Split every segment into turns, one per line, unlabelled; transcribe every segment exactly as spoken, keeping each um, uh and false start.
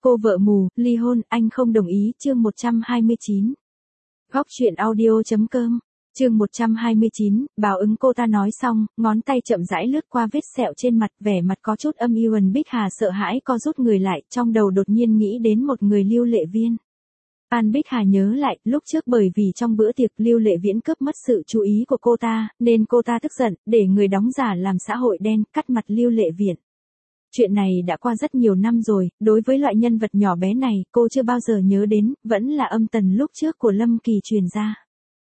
Cô vợ mù, ly hôn, anh không đồng ý, chương một trăm hai mươi chín. Góc truyện audio.com, chương một trăm hai mươi chín, báo ứng cô ta nói xong, ngón tay chậm rãi lướt qua vết sẹo trên mặt, vẻ mặt có chút âm u. Bích Hà sợ hãi co rút người lại, trong đầu đột nhiên nghĩ đến một người, Lưu Lệ Viên. An Bích Hà nhớ lại, lúc trước bởi vì trong bữa tiệc Lưu Lệ Viễn cướp mất sự chú ý của cô ta, nên cô ta tức giận, để người đóng giả làm xã hội đen, cắt mặt Lưu Lệ Viễn. Chuyện này đã qua rất nhiều năm rồi, đối với loại nhân vật nhỏ bé này, cô chưa bao giờ nhớ đến, vẫn là âm tần lúc trước của Lâm Kỳ truyền ra.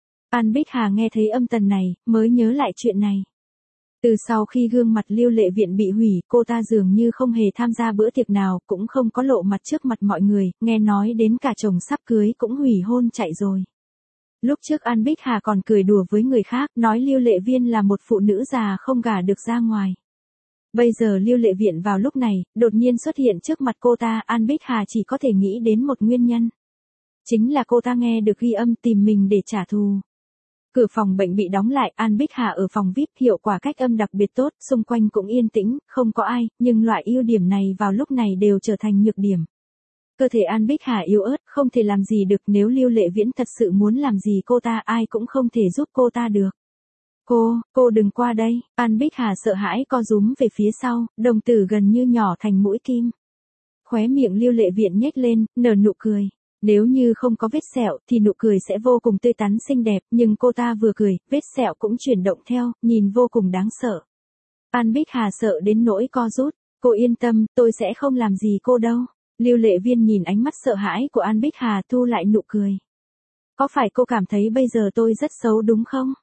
An Bích Hà nghe thấy âm tần này, mới nhớ lại chuyện này. Từ sau khi gương mặt Lưu Lệ Viễn bị hủy, cô ta dường như không hề tham gia bữa tiệc nào, cũng không có lộ mặt trước mặt mọi người, nghe nói đến cả chồng sắp cưới cũng hủy hôn chạy rồi. Lúc trước An Bích Hà còn cười đùa với người khác, nói Lưu Lệ Viên là một phụ nữ già không gả được ra ngoài. Bây giờ Lưu Lệ Viễn vào lúc này, đột nhiên xuất hiện trước mặt cô ta, An Bích Hà chỉ có thể nghĩ đến một nguyên nhân. Chính là cô ta nghe được ghi âm tìm mình để trả thù. Cửa phòng bệnh bị đóng lại, An Bích Hà ở phòng vi ai pi, hiệu quả cách âm đặc biệt tốt, xung quanh cũng yên tĩnh, không có ai, nhưng loại ưu điểm này vào lúc này đều trở thành nhược điểm. Cơ thể An Bích Hà yếu ớt, không thể làm gì được, nếu Lưu Lệ Viễn thật sự muốn làm gì cô ta, ai cũng không thể giúp cô ta được. Cô, cô đừng qua đây, An Bích Hà sợ hãi co rúm về phía sau, đồng tử gần như nhỏ thành mũi kim. Khóe miệng Lưu Lệ Viễn nhếch lên, nở nụ cười. Nếu như không có vết sẹo, thì nụ cười sẽ vô cùng tươi tắn xinh đẹp, nhưng cô ta vừa cười, vết sẹo cũng chuyển động theo, nhìn vô cùng đáng sợ. An Bích Hà sợ đến nỗi co rút, cô yên tâm, tôi sẽ không làm gì cô đâu. Lưu Lệ Viên nhìn ánh mắt sợ hãi của An Bích Hà, thu lại nụ cười. Có phải cô cảm thấy bây giờ tôi rất xấu đúng không?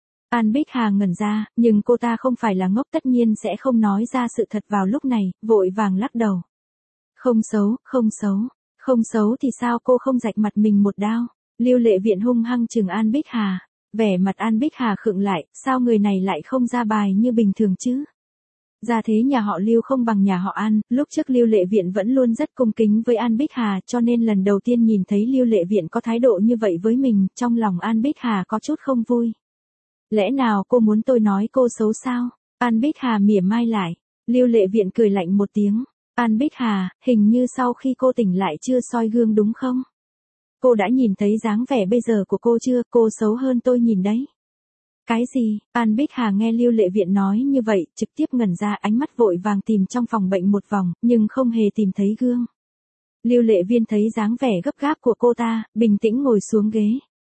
An Bích Hà ngẩn ra, nhưng cô ta không phải là ngốc, tất nhiên sẽ không nói ra sự thật vào lúc này, vội vàng lắc đầu. Không xấu, không xấu. Không xấu thì sao, cô không rạch mặt mình một đao? Lưu Lệ Viện hung hăng chừng An Bích Hà. Vẻ mặt An Bích Hà khựng lại, sao người này lại không ra bài như bình thường chứ? Gia thế nhà họ Lưu không bằng nhà họ An, lúc trước Lưu Lệ Viện vẫn luôn rất cung kính với An Bích Hà, cho nên lần đầu tiên nhìn thấy Lưu Lệ Viện có thái độ như vậy với mình, trong lòng An Bích Hà có chút không vui. Lẽ nào cô muốn tôi nói cô xấu sao? An Bích Hà mỉa mai lại. Lưu Lệ Viện cười lạnh một tiếng. An Bích Hà, hình như sau khi cô tỉnh lại chưa soi gương đúng không? Cô đã nhìn thấy dáng vẻ bây giờ của cô chưa, cô xấu hơn tôi nhìn đấy. Cái gì? An Bích Hà nghe Lưu Lệ Viện nói như vậy, trực tiếp ngẩn ra, ánh mắt vội vàng tìm trong phòng bệnh một vòng, nhưng không hề tìm thấy gương. Lưu Lệ Viên thấy dáng vẻ gấp gáp của cô ta, bình tĩnh ngồi xuống ghế.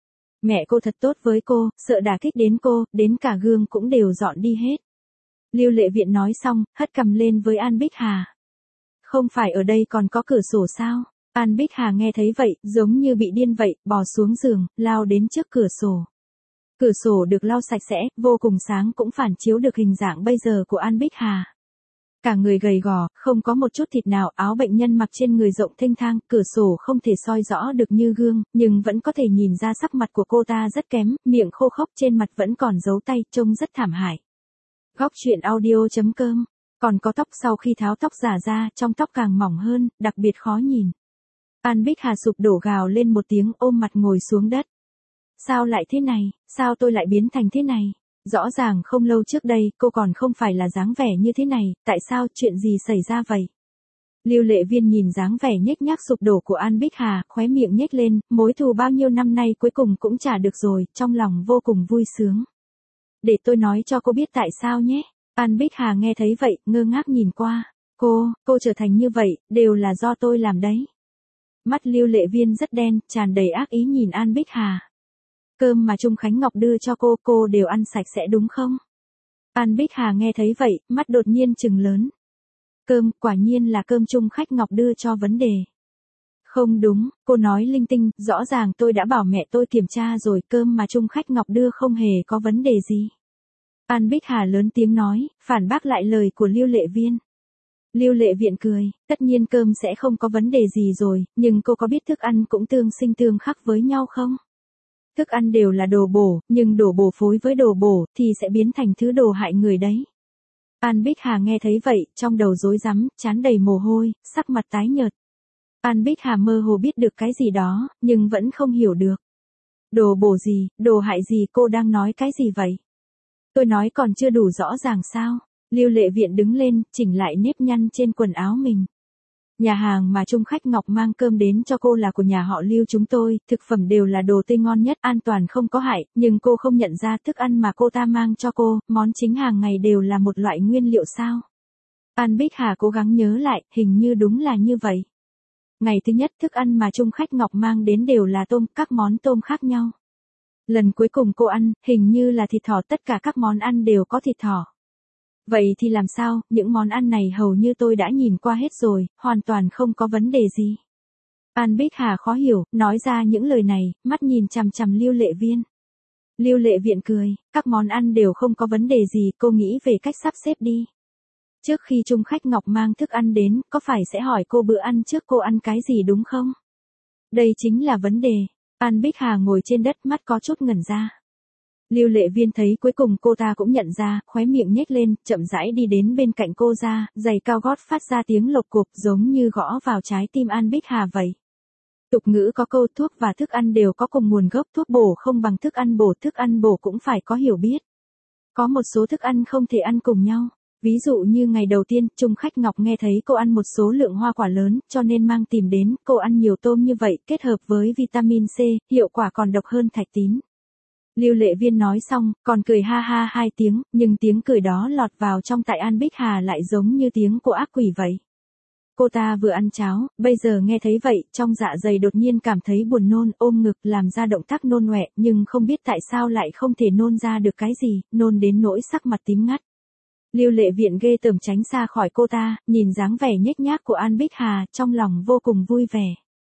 Mẹ cô thật tốt với cô, sợ đả kích đến cô, đến cả gương cũng đều dọn đi hết. Lưu Lệ Viện nói xong, hất cằm lên với An Bích Hà. Không phải ở đây còn có cửa sổ sao? An Bích Hà nghe thấy vậy, giống như bị điên vậy, bò xuống giường, lao đến trước cửa sổ. Cửa sổ được lau sạch sẽ, vô cùng sáng, cũng phản chiếu được hình dạng bây giờ của An Bích Hà. Cả người gầy gò, không có một chút thịt nào, áo bệnh nhân mặc trên người rộng thênh thang, cửa sổ không thể soi rõ được như gương, nhưng vẫn có thể nhìn ra sắc mặt của cô ta rất kém, miệng khô khốc, trên mặt vẫn còn dấu tay, trông rất thảm hại. Góc truyện audio.com. Còn có tóc, sau khi tháo tóc giả ra, trong tóc càng mỏng hơn, đặc biệt khó nhìn. An Bích Hà sụp đổ gào lên một tiếng, ôm mặt ngồi xuống đất. Sao lại thế này, sao tôi lại biến thành thế này? Rõ ràng không lâu trước đây, cô còn không phải là dáng vẻ như thế này, tại sao, chuyện gì xảy ra vậy? Lưu Lệ Viên nhìn dáng vẻ nhếch nhác sụp đổ của An Bích Hà, khóe miệng nhếch lên, mối thù bao nhiêu năm nay cuối cùng cũng trả được rồi, trong lòng vô cùng vui sướng. Để tôi nói cho cô biết tại sao nhé. An Bích Hà nghe thấy vậy, ngơ ngác nhìn qua. Cô, cô trở thành như vậy, đều là do tôi làm đấy. Mắt Lưu Lệ Viên rất đen, tràn đầy ác ý nhìn An Bích Hà. Cơm mà Trung Khánh Ngọc đưa cho cô, cô đều ăn sạch sẽ đúng không? An Bích Hà nghe thấy vậy, mắt đột nhiên trừng lớn. Cơm, quả nhiên là cơm Trung Khách Ngọc đưa cho vấn đề. Không đúng, cô nói linh tinh, rõ ràng tôi đã bảo mẹ tôi kiểm tra rồi, cơm mà Trung Khách Ngọc đưa không hề có vấn đề gì. An Bích Hà lớn tiếng nói, phản bác lại lời của Lưu Lệ Viên. Lưu Lệ Viện cười, tất nhiên cơm sẽ không có vấn đề gì rồi, nhưng cô có biết thức ăn cũng tương sinh tương khắc với nhau không? Thức ăn đều là đồ bổ, nhưng đồ bổ phối với đồ bổ thì sẽ biến thành thứ đồ hại người đấy. An Bích Hà nghe thấy vậy, trong đầu rối rắm, trán đầy mồ hôi, sắc mặt tái nhợt. An Bích Hà mơ hồ biết được cái gì đó, nhưng vẫn không hiểu được. Đồ bổ gì, đồ hại gì, cô đang nói cái gì vậy? Tôi nói còn chưa đủ rõ ràng sao? Lưu Lệ Viện đứng lên, chỉnh lại nếp nhăn trên quần áo mình. Nhà hàng mà Trung Khách Ngọc mang cơm đến cho cô là của nhà họ Lưu chúng tôi, thực phẩm đều là đồ tươi ngon nhất, an toàn không có hại, nhưng cô không nhận ra thức ăn mà cô ta mang cho cô, món chính hàng ngày đều là một loại nguyên liệu sao? An Bích Hà cố gắng nhớ lại, hình như đúng là như vậy. Ngày thứ nhất thức ăn mà Trung Khách Ngọc mang đến đều là tôm, các món tôm khác nhau. Lần cuối cùng cô ăn, hình như là thịt thỏ, tất cả các món ăn đều có thịt thỏ. Vậy thì làm sao, những món ăn này hầu như tôi đã nhìn qua hết rồi, hoàn toàn không có vấn đề gì. An Bích Hà khó hiểu, nói ra những lời này, mắt nhìn chằm chằm Lưu Lệ Viên. Lưu Lệ Viện cười, các món ăn đều không có vấn đề gì, cô nghĩ về cách sắp xếp đi. Trước khi Trung Khách Ngọc mang thức ăn đến, có phải sẽ hỏi cô bữa ăn trước cô ăn cái gì đúng không? Đây chính là vấn đề. An Bích Hà ngồi trên đất, mắt có chút ngẩn ra. Lưu Lệ Viên thấy cuối cùng cô ta cũng nhận ra, khóe miệng nhếch lên, chậm rãi đi đến bên cạnh cô ra, giày cao gót phát ra tiếng lộc cộp giống như gõ vào trái tim An Bích Hà vậy. Tục ngữ có câu thuốc và thức ăn đều có cùng nguồn gốc, thuốc bổ không bằng thức ăn bổ, thức ăn bổ cũng phải có hiểu biết. Có một số thức ăn không thể ăn cùng nhau. Ví dụ như ngày đầu tiên, Trung Khách Ngọc nghe thấy cô ăn một số lượng hoa quả lớn, cho nên mang tìm đến, cô ăn nhiều tôm như vậy, kết hợp với vitamin C, hiệu quả còn độc hơn thạch tín. Lưu Lệ Viên nói xong, còn cười ha ha hai tiếng, nhưng tiếng cười đó lọt vào trong tai An Bích Hà lại giống như tiếng của ác quỷ vậy. Cô ta vừa ăn cháo, bây giờ nghe thấy vậy, trong dạ dày đột nhiên cảm thấy buồn nôn, ôm ngực làm ra động tác nôn ọe, nhưng không biết tại sao lại không thể nôn ra được cái gì, nôn đến nỗi sắc mặt tím ngắt. Lưu Lệ Viện ghê tởm tránh xa khỏi cô ta, nhìn dáng vẻ nhếch nhác của An Bích Hà, trong lòng vô cùng vui vẻ.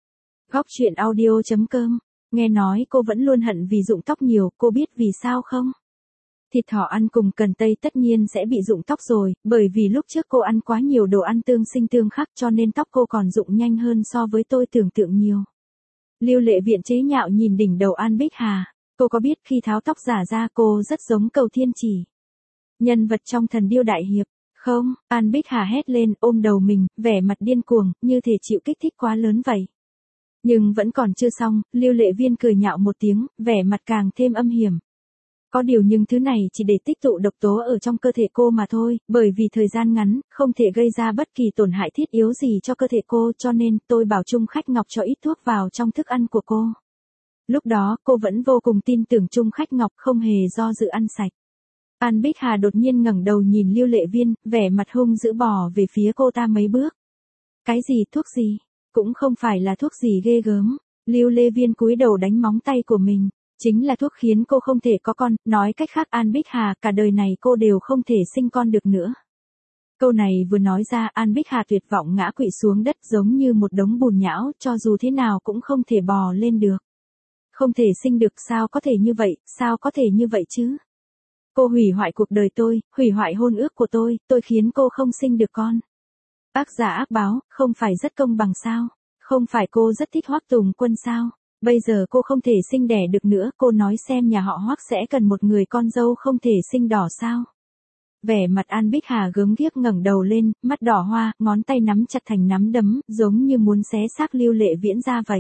Góc truyện audio chấm com, nghe nói cô vẫn luôn hận vì rụng tóc nhiều, cô biết vì sao không? Thịt thỏ ăn cùng cần tây tất nhiên sẽ bị rụng tóc rồi, bởi vì lúc trước cô ăn quá nhiều đồ ăn tương sinh tương khắc cho nên tóc cô còn rụng nhanh hơn so với tôi tưởng tượng nhiều. Lưu Lệ Viện chế nhạo nhìn đỉnh đầu An Bích Hà, cô có biết khi tháo tóc giả ra cô rất giống Cầu Thiên Chỉ, nhân vật trong Thần Điêu Đại Hiệp, không? An Bích Hà hét lên, ôm đầu mình, vẻ mặt điên cuồng, như thể chịu kích thích quá lớn vậy. Nhưng vẫn còn chưa xong, Lưu Lệ Viên cười nhạo một tiếng, vẻ mặt càng thêm âm hiểm. Có điều nhưng thứ này chỉ để tích tụ độc tố ở trong cơ thể cô mà thôi, bởi vì thời gian ngắn, không thể gây ra bất kỳ tổn hại thiết yếu gì cho cơ thể cô, cho nên tôi bảo Trung Khách Ngọc cho ít thuốc vào trong thức ăn của cô. Lúc đó, cô vẫn vô cùng tin tưởng Trung Khách Ngọc, không hề do dự ăn sạch. An Bích Hà đột nhiên ngẩng đầu nhìn Lưu Lệ Viên, vẻ mặt hung dữ bò về phía cô ta mấy bước. Cái gì, thuốc gì? Cũng không phải là thuốc gì ghê gớm. Lưu Lệ Viên cúi đầu đánh móng tay của mình. Chính là thuốc khiến cô không thể có con, nói cách khác An Bích Hà, cả đời này cô đều không thể sinh con được nữa. Câu này vừa nói ra, An Bích Hà tuyệt vọng ngã quỵ xuống đất giống như một đống bùn nhão, cho dù thế nào cũng không thể bò lên được. Không thể sinh được, sao có thể như vậy, sao có thể như vậy chứ? Cô hủy hoại cuộc đời tôi, hủy hoại hôn ước của tôi, tôi khiến cô không sinh được con. Ác giả ác báo, không phải rất công bằng sao? Không phải cô rất thích Hoắc Tùng Quân sao? Bây giờ cô không thể sinh đẻ được nữa, cô nói xem nhà họ Hoắc sẽ cần một người con dâu không thể sinh đỏ sao? Vẻ mặt An Bích Hà gớm ghiếc ngẩng đầu lên, mắt đỏ hoa, ngón tay nắm chặt thành nắm đấm, giống như muốn xé xác Lưu Lệ Viễn ra vậy.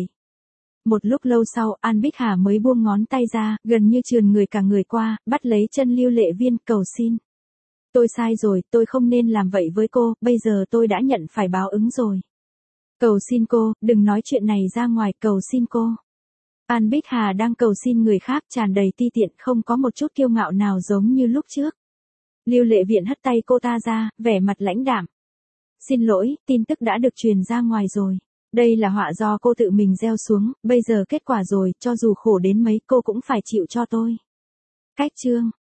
Một lúc lâu sau, An Bích Hà mới buông ngón tay ra, gần như trườn người cả người qua, bắt lấy chân Lưu Lệ Viên, cầu xin. Tôi sai rồi, tôi không nên làm vậy với cô, bây giờ tôi đã nhận phải báo ứng rồi. Cầu xin cô, đừng nói chuyện này ra ngoài, cầu xin cô. An Bích Hà đang cầu xin người khác, tràn đầy ti tiện, không có một chút kiêu ngạo nào giống như lúc trước. Lưu Lệ Viện hất tay cô ta ra, vẻ mặt lãnh đạm. Xin lỗi, tin tức đã được truyền ra ngoài rồi. Đây là họa do cô tự mình gieo xuống, bây giờ kết quả rồi, cho dù khổ đến mấy cô cũng phải chịu cho tôi. Cách chương